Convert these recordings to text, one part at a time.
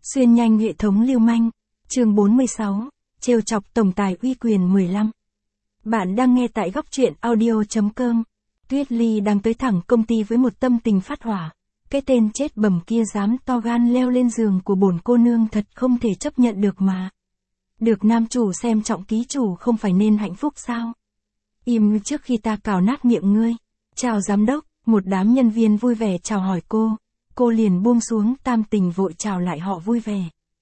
Xuyên nhanh hệ thống lưu manh. Chương 46. Trêu chọc tổng tài uy quyền 15. Bạn đang nghe tại góc truyện audio.com. Tuyết Ly đang tới thẳng công ty với một tâm tình phát hỏa. Cái tên chết bầm kia dám to gan leo lên giường của bổn cô nương thật không thể chấp nhận được mà. Được nam chủ xem trọng ký chủ không phải nên hạnh phúc sao? Im trước khi ta cào nát miệng ngươi. Chào giám đốc, một đám nhân viên vui vẻ chào hỏi cô liền buông xuống tam tình vội chào lại họ vui vẻ.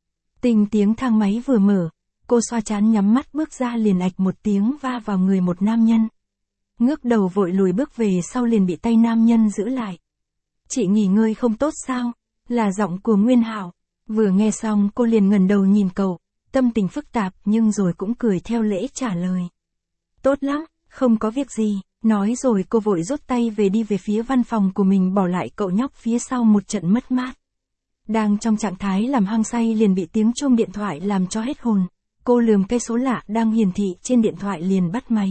Tiếng thang máy vừa mở, cô xoa trán nhắm mắt bước ra liền ạch một tiếng va vào người một nam nhân. Ngước đầu vội lùi bước về sau liền bị tay nam nhân giữ lại. Chị nghỉ ngơi không tốt sao? Là giọng của Nguyên Hạo. Vừa nghe xong cô liền ngẩng đầu nhìn cậu, tâm tình phức tạp nhưng rồi cũng cười theo lễ trả lời. Tốt lắm, không có việc gì. Nói rồi cô vội rút tay đi về phía văn phòng của mình bỏ lại cậu nhóc phía sau một trận mất mát. Đang trong trạng thái làm hăng say liền bị tiếng chuông điện thoại làm cho hết hồn. Cô lườm cây số lạ đang hiển thị trên điện thoại liền bắt máy.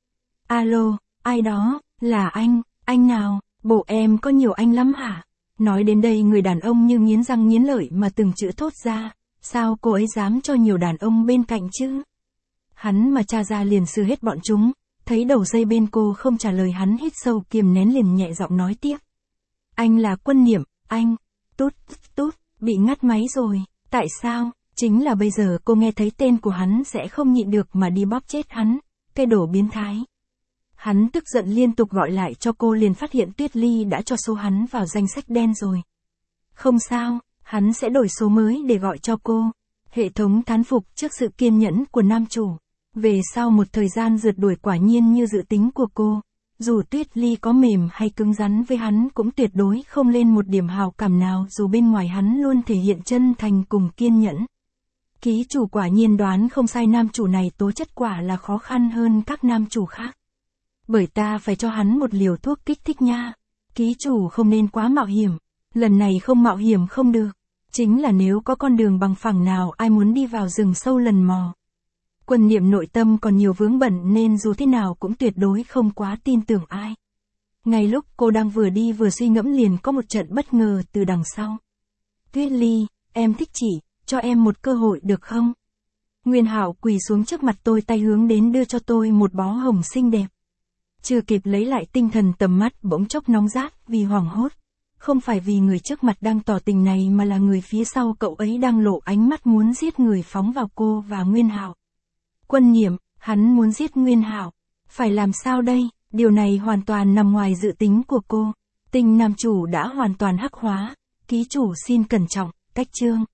Alo, ai đó, là anh nào, bộ em có nhiều anh lắm hả? Nói đến đây người đàn ông như nghiến răng nghiến lợi mà từng chữ thốt ra, sao cô ấy dám cho nhiều đàn ông bên cạnh chứ? Hắn mà tra ra liền xử hết bọn chúng. Thấy đầu dây bên cô không trả lời hắn hít sâu kiềm nén liền nhẹ giọng nói tiếp. Anh là Quân Niệm, anh, tút, bị ngắt máy rồi, tại sao? Chính là bây giờ cô nghe thấy tên của hắn sẽ không nhịn được mà đi bóp chết hắn, cái đồ biến thái. Hắn tức giận liên tục gọi lại cho cô liền phát hiện Tuyết Ly đã cho số hắn vào danh sách đen rồi. Không sao, hắn sẽ đổi số mới để gọi cho cô. Hệ thống thán phục trước sự kiên nhẫn của nam chủ. Về sau một thời gian rượt đuổi quả nhiên như dự tính của cô, dù Tuyết Ly có mềm hay cứng rắn với hắn cũng tuyệt đối không lên một điểm hào cảm nào dù bên ngoài hắn luôn thể hiện chân thành cùng kiên nhẫn. Ký chủ quả nhiên đoán không sai, nam chủ này tố chất quả là khó khăn hơn các nam chủ khác. Bởi ta phải cho hắn một liều thuốc kích thích nha. Ký chủ không nên quá mạo hiểm, lần này không mạo hiểm không được. Chính là nếu có con đường bằng phẳng nào ai muốn đi vào rừng sâu lần mò. Quân Niệm nội tâm còn nhiều vướng bận nên dù thế nào cũng tuyệt đối không quá tin tưởng ai. Ngay lúc cô đang vừa đi vừa suy ngẫm liền có một trận bất ngờ từ đằng sau. Tuyết Ly, em thích chị, cho em một cơ hội được không? Nguyên Hạo quỳ xuống trước mặt tôi tay hướng đến đưa cho tôi một bó hồng xinh đẹp. Chưa kịp lấy lại tinh thần tầm mắt bỗng chốc nóng rát vì hoảng hốt. Không phải vì người trước mặt đang tỏ tình này mà là người phía sau cậu ấy đang lộ ánh mắt muốn giết người phóng vào cô và Nguyên Hạo. Quân Niệm, hắn muốn giết Nguyên Hạo. Phải làm sao đây? Điều này hoàn toàn nằm ngoài dự tính của cô. Tình nam chủ đã hoàn toàn hắc hóa. Ký chủ xin cẩn trọng, cách chương.